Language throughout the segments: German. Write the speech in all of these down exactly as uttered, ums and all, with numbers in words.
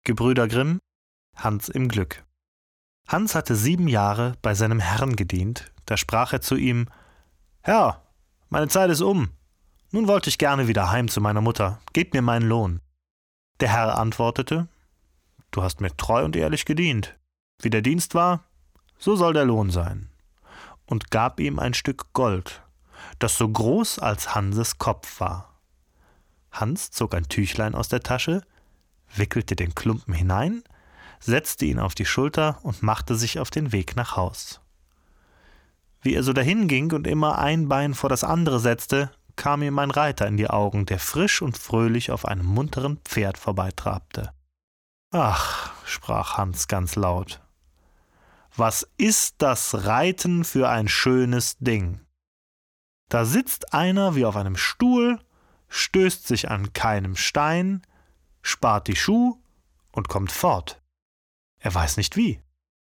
Gebrüder Grimm, Hans im Glück. Hans hatte sieben Jahre bei seinem Herrn gedient, da sprach er zu ihm: »Herr, meine Zeit ist um. Nun wollte ich gerne wieder heim zu meiner Mutter. Gebt mir meinen Lohn.« Der Herr antwortete: »Du hast mir treu und ehrlich gedient. Wie der Dienst war, so soll der Lohn sein.« Und gab ihm ein Stück Gold, das so groß als Hanses Kopf war. Hans zog ein Tüchlein aus der Tasche, wickelte den Klumpen hinein, setzte ihn auf die Schulter und machte sich auf den Weg nach Haus. Wie er so dahinging und immer ein Bein vor das andere setzte, kam ihm ein Reiter in die Augen, der frisch und fröhlich auf einem munteren Pferd vorbeitrabte. »Ach«, sprach Hans ganz laut, »was ist das Reiten für ein schönes Ding? Da sitzt einer wie auf einem Stuhl, stößt sich an keinem Stein, spart die Schuh und kommt fort. Er weiß nicht wie.«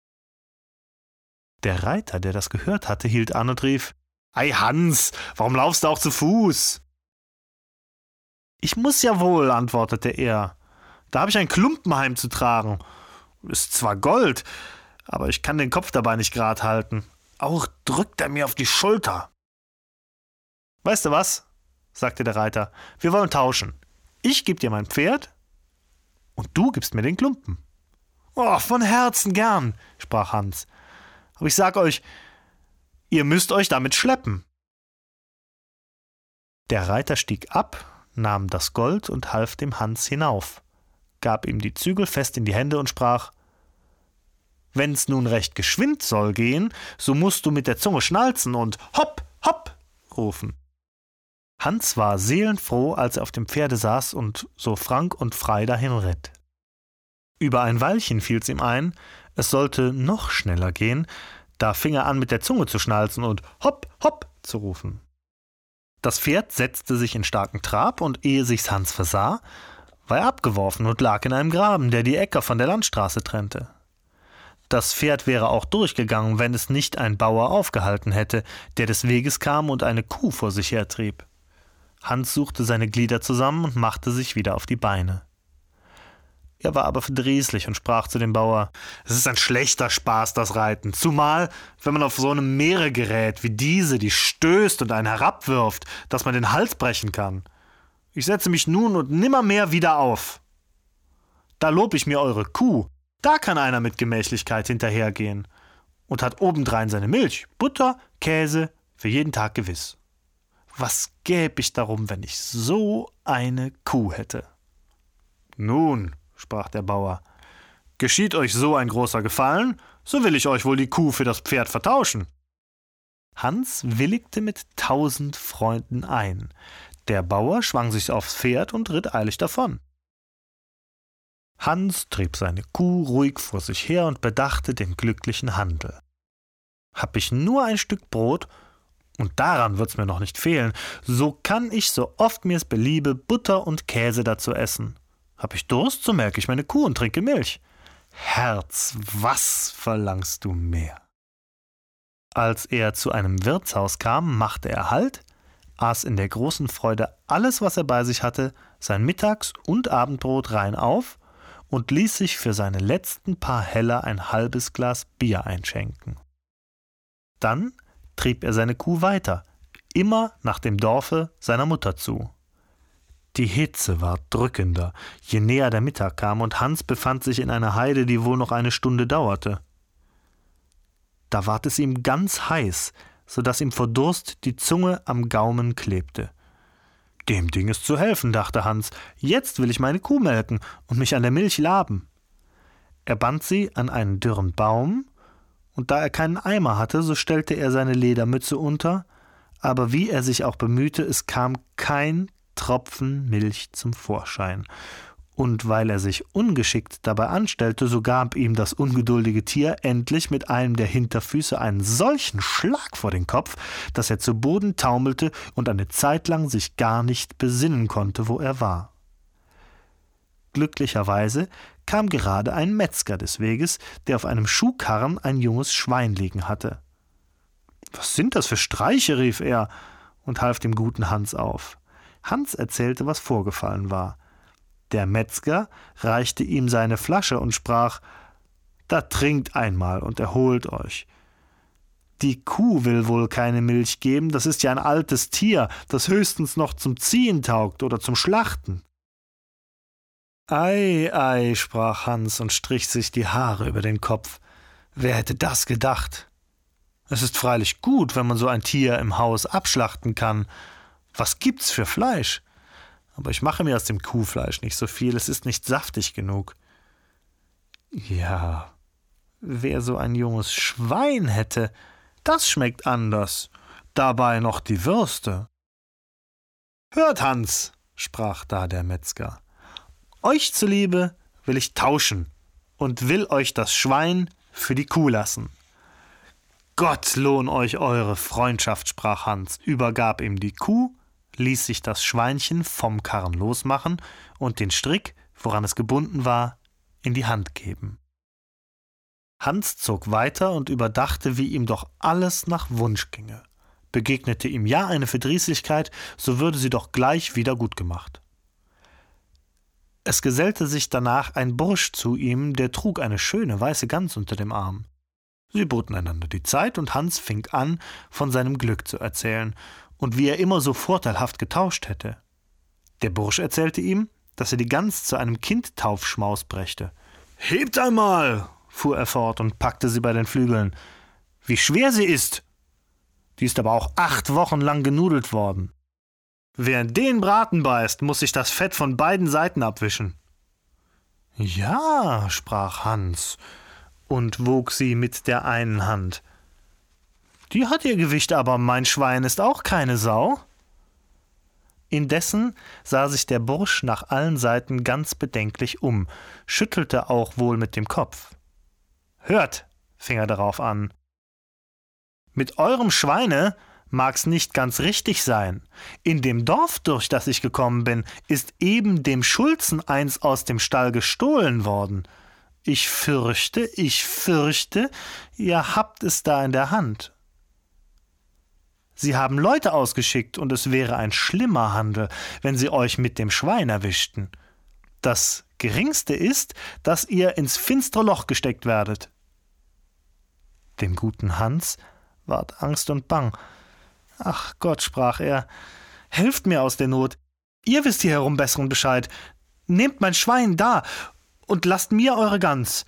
Der Reiter, der das gehört hatte, hielt an und rief: »Ei Hans, warum laufst du auch zu Fuß?« »Ich muß ja wohl«, antwortete er, »da habe ich ein Klumpen heimzutragen. Ist zwar Gold, aber ich kann den Kopf dabei nicht gerad halten. Auch drückt er mir auf die Schulter.« »Weißt du was«, sagte der Reiter, »wir wollen tauschen. Ich geb dir mein Pferd und du gibst mir den Klumpen.« »Oh, von Herzen gern«, sprach Hans, »aber ich sag euch, ihr müsst euch damit schleppen.« Der Reiter stieg ab, nahm das Gold und half dem Hans hinauf, gab ihm die Zügel fest in die Hände und sprach: »Wenn's nun recht geschwind soll gehen, so musst du mit der Zunge schnalzen und hopp, hopp rufen.« Hans war seelenfroh, als er auf dem Pferde saß und so frank und frei dahin ritt. Über ein Weilchen fiel's ihm ein, es sollte noch schneller gehen, da fing er an, mit der Zunge zu schnalzen und hopp, hopp zu rufen. Das Pferd setzte sich in starken Trab, und ehe sich's Hans versah, war er abgeworfen und lag in einem Graben, der die Äcker von der Landstraße trennte. Das Pferd wäre auch durchgegangen, wenn es nicht ein Bauer aufgehalten hätte, der des Weges kam und eine Kuh vor sich hertrieb. Hans suchte seine Glieder zusammen und machte sich wieder auf die Beine. Er war aber verdrießlich und sprach zu dem Bauer: »Es ist ein schlechter Spaß, das Reiten, zumal, wenn man auf so einem Meere gerät wie diese, die stößt und einen herabwirft, dass man den Hals brechen kann. Ich setze mich nun und nimmermehr wieder auf. Da lob ich mir eure Kuh, da kann einer mit Gemächlichkeit hinterhergehen und hat obendrein seine Milch, Butter, Käse für jeden Tag gewiss. Was gäb ich darum, wenn ich so eine Kuh hätte?« »Nun«, sprach der Bauer, »geschieht euch so ein großer Gefallen, so will ich euch wohl die Kuh für das Pferd vertauschen.« Hans willigte mit tausend Freunden ein. Der Bauer schwang sich aufs Pferd und ritt eilig davon. Hans trieb seine Kuh ruhig vor sich her und bedachte den glücklichen Handel. »Hab ich nur ein Stück Brot, und daran wird's mir noch nicht fehlen, so kann ich, so oft mir's beliebe, Butter und Käse dazu essen. Hab ich Durst, so melke ich meine Kuh und trinke Milch. Herz, was verlangst du mehr?« Als er zu einem Wirtshaus kam, machte er Halt, aß in der großen Freude alles, was er bei sich hatte, sein Mittags- und Abendbrot rein auf und ließ sich für seine letzten paar Heller ein halbes Glas Bier einschenken. Dann trieb er seine Kuh weiter, immer nach dem Dorfe seiner Mutter zu. Die Hitze war drückender, je näher der Mittag kam, und Hans befand sich in einer Heide, die wohl noch eine Stunde dauerte. Da ward es ihm ganz heiß, so daß ihm vor Durst die Zunge am Gaumen klebte. »Dem Ding ist zu helfen«, dachte Hans, »jetzt will ich meine Kuh melken und mich an der Milch laben.« Er band sie an einen dürren Baum, und da er keinen Eimer hatte, so stellte er seine Ledermütze unter, aber wie er sich auch bemühte, es kam kein Tropfen Milch zum Vorschein. Und weil er sich ungeschickt dabei anstellte, so gab ihm das ungeduldige Tier endlich mit einem der Hinterfüße einen solchen Schlag vor den Kopf, dass er zu Boden taumelte und eine Zeit lang sich gar nicht besinnen konnte, wo er war. Glücklicherweise kam gerade ein Metzger des Weges, der auf einem Schuhkarren ein junges Schwein liegen hatte. »Was sind das für Streiche?« rief er und half dem guten Hans auf. Hans erzählte, was vorgefallen war. Der Metzger reichte ihm seine Flasche und sprach: »Da trinkt einmal und erholt euch. Die Kuh will wohl keine Milch geben, das ist ja ein altes Tier, das höchstens noch zum Ziehen taugt oder zum Schlachten.« »Ei, ei«, sprach Hans und strich sich die Haare über den Kopf. »Wer hätte das gedacht? Es ist freilich gut, wenn man so ein Tier im Haus abschlachten kann. Was gibt's für Fleisch? Aber ich mache mir aus dem Kuhfleisch nicht so viel, es ist nicht saftig genug.« »Ja, wer so ein junges Schwein hätte, das schmeckt anders, dabei noch die Würste.« »Hört, Hans«, sprach da der Metzger, »euch zuliebe will ich tauschen und will euch das Schwein für die Kuh lassen.« »Gott lohn euch eure Freundschaft«, sprach Hans, übergab ihm die Kuh, ließ sich das Schweinchen vom Karren losmachen und den Strick, woran es gebunden war, in die Hand geben. Hans zog weiter und überdachte, wie ihm doch alles nach Wunsch ginge. Begegnete ihm ja eine Verdrießlichkeit, so würde sie doch gleich wieder gut gemacht. Es gesellte sich danach ein Bursch zu ihm, der trug eine schöne weiße Gans unter dem Arm. Sie boten einander die Zeit, und Hans fing an, von seinem Glück zu erzählen und wie er immer so vorteilhaft getauscht hätte. Der Bursch erzählte ihm, dass er die Gans zu einem Kindtaufschmaus brächte. »Hebt einmal«, fuhr er fort und packte sie bei den Flügeln. »Wie schwer sie ist! Die ist aber auch acht Wochen lang genudelt worden. Wer in den Braten beißt, muss sich das Fett von beiden Seiten abwischen.« »Ja«, sprach Hans und wog sie mit der einen Hand. »Die hat ihr Gewicht, aber mein Schwein ist auch keine Sau.« Indessen sah sich der Bursch nach allen Seiten ganz bedenklich um, schüttelte auch wohl mit dem Kopf. »Hört«, fing er darauf an, »mit eurem Schweine mag's nicht ganz richtig sein. In dem Dorf, durch das ich gekommen bin, ist eben dem Schulzen eins aus dem Stall gestohlen worden. Ich fürchte, ich fürchte, ihr habt es da in der Hand. Sie haben Leute ausgeschickt, und es wäre ein schlimmer Handel, wenn sie euch mit dem Schwein erwischten. Das Geringste ist, dass ihr ins finstere Loch gesteckt werdet.« Dem guten Hans ward Angst und Bang. »Ach Gott«, sprach er, »helft mir aus der Not. Ihr wisst hier herum besseren Bescheid. Nehmt mein Schwein da und lasst mir eure Gans.«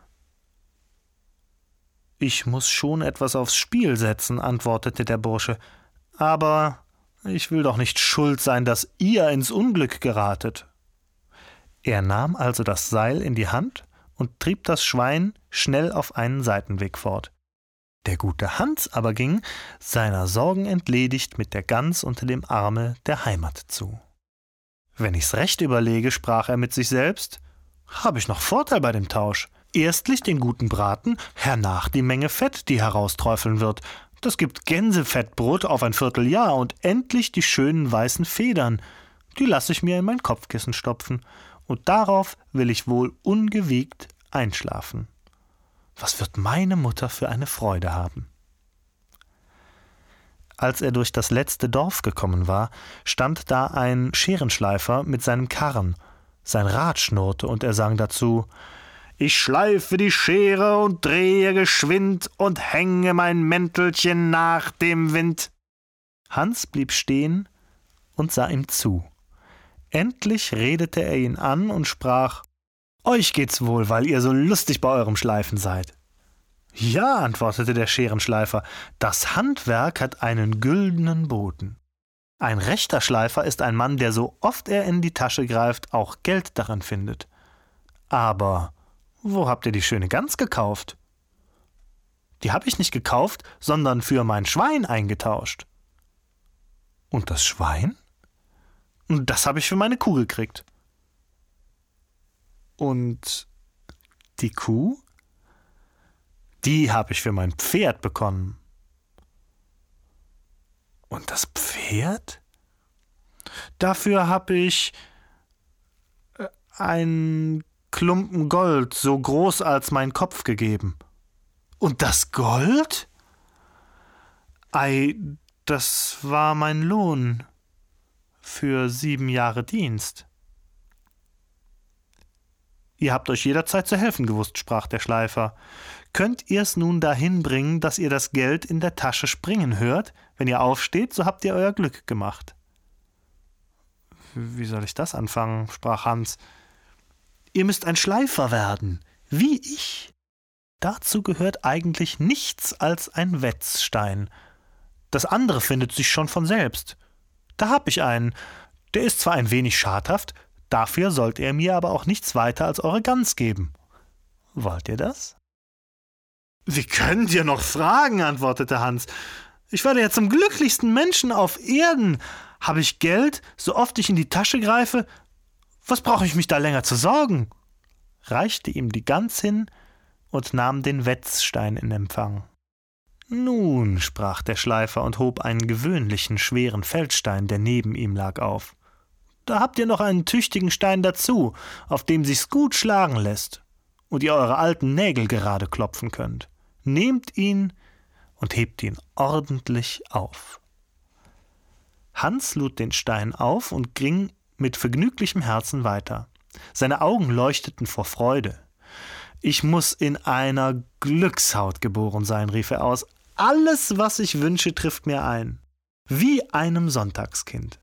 »Ich muß schon etwas aufs Spiel setzen«, antwortete der Bursche, »aber ich will doch nicht schuld sein, dass ihr ins Unglück geratet.« Er nahm also das Seil in die Hand und trieb das Schwein schnell auf einen Seitenweg fort. Der gute Hans aber ging, seiner Sorgen entledigt, mit der Gans unter dem Arme der Heimat zu. »Wenn ich's recht überlege«, sprach er mit sich selbst, »habe ich noch Vorteil bei dem Tausch. Erstlich den guten Braten, hernach die Menge Fett, die herausträufeln wird. Das gibt Gänsefettbrot auf ein Vierteljahr, und endlich die schönen weißen Federn. Die lasse ich mir in mein Kopfkissen stopfen, und darauf will ich wohl ungewiegt einschlafen. Was wird meine Mutter für eine Freude haben?« Als er durch das letzte Dorf gekommen war, stand da ein Scherenschleifer mit seinem Karren. Sein Rad schnurrte, und er sang dazu: »Ich schleife die Schere und drehe geschwind und hänge mein Mäntelchen nach dem Wind.« Hans blieb stehen und sah ihm zu. Endlich redete er ihn an und sprach: »Euch geht's wohl, weil ihr so lustig bei eurem Schleifen seid.« »Ja«, antwortete der Scherenschleifer, »das Handwerk hat einen güldenen Boden. Ein rechter Schleifer ist ein Mann, der so oft er in die Tasche greift, auch Geld daran findet. Aber wo habt ihr die schöne Gans gekauft?« »Die habe ich nicht gekauft, sondern für mein Schwein eingetauscht.« »Und das Schwein?« »Das habe ich für meine Kuh gekriegt.« »Und die Kuh?« »Die habe ich für mein Pferd bekommen.« »Und das Pferd?« »Dafür habe ich einen Klumpen Gold, so groß als mein Kopf, gegeben.« »Und das Gold?« »Ei, das war mein Lohn für sieben Jahre Dienst.« »Ihr habt euch jederzeit zu helfen gewusst«, sprach der Schleifer. »Könnt ihr's nun dahin bringen, dass ihr das Geld in der Tasche springen hört? Wenn ihr aufsteht, so habt ihr euer Glück gemacht.« »Wie soll ich das anfangen?«, sprach Hans. »Ihr müsst ein Schleifer werden, wie ich. Dazu gehört eigentlich nichts als ein Wetzstein. Das andere findet sich schon von selbst. Da hab ich einen, der ist zwar ein wenig schadhaft, dafür sollt ihr mir aber auch nichts weiter als eure Gans geben. Wollt ihr das?« »Wie könnt ihr noch fragen?«, antwortete Hans. »Ich werde ja zum glücklichsten Menschen auf Erden. Habe ich Geld, so oft ich in die Tasche greife? Was brauche ich mich da länger zu sorgen?«, reichte ihm die Gans hin und nahm den Wetzstein in Empfang. »Nun«, sprach der Schleifer und hob einen gewöhnlichen, schweren Feldstein, der neben ihm lag, auf. »Da habt ihr noch einen tüchtigen Stein dazu, auf dem sich's gut schlagen lässt und ihr eure alten Nägel gerade klopfen könnt. Nehmt ihn und hebt ihn ordentlich auf.« Hans lud den Stein auf und ging mit vergnüglichem Herzen weiter. Seine Augen leuchteten vor Freude. »Ich muß in einer Glückshaut geboren sein«, rief er aus. »Alles, was ich wünsche, trifft mir ein. Wie einem Sonntagskind.«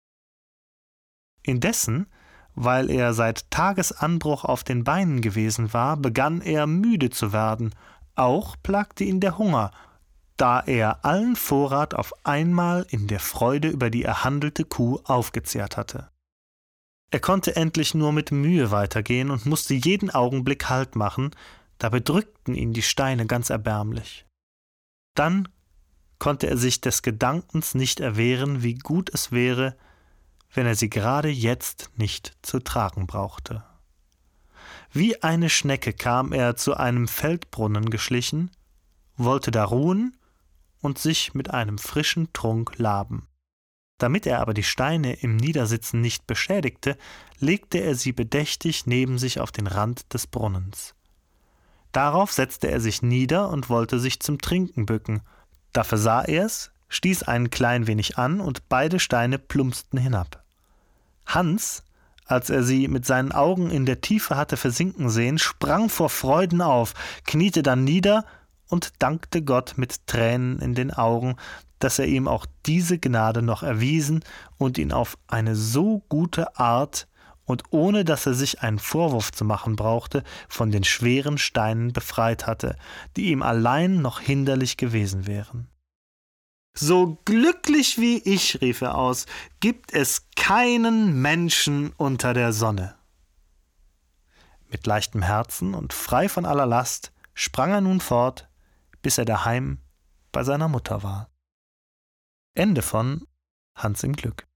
Indessen, weil er seit Tagesanbruch auf den Beinen gewesen war, begann er müde zu werden. Auch plagte ihn der Hunger, da er allen Vorrat auf einmal in der Freude über die erhandelte Kuh aufgezehrt hatte. Er konnte endlich nur mit Mühe weitergehen und musste jeden Augenblick Halt machen, da bedrückten ihn die Steine ganz erbärmlich. Dann konnte er sich des Gedankens nicht erwehren, wie gut es wäre, wenn er sie gerade jetzt nicht zu tragen brauchte. Wie eine Schnecke kam er zu einem Feldbrunnen geschlichen, wollte da ruhen und sich mit einem frischen Trunk laben. Damit er aber die Steine im Niedersitzen nicht beschädigte, legte er sie bedächtig neben sich auf den Rand des Brunnens. Darauf setzte er sich nieder und wollte sich zum Trinken bücken. Da versah er's, stieß ein klein wenig an und beide Steine plumpsten hinab. Hans, als er sie mit seinen Augen in der Tiefe hatte versinken sehen, sprang vor Freuden auf, kniete dann nieder und dankte Gott mit Tränen in den Augen, dass er ihm auch diese Gnade noch erwiesen und ihn auf eine so gute Art und ohne dass er sich einen Vorwurf zu machen brauchte, von den schweren Steinen befreit hatte, die ihm allein noch hinderlich gewesen wären. »So glücklich wie ich«, rief er aus, »gibt es keinen Menschen unter der Sonne.« Mit leichtem Herzen und frei von aller Last sprang er nun fort, bis er daheim bei seiner Mutter war. Ende von Hans im Glück.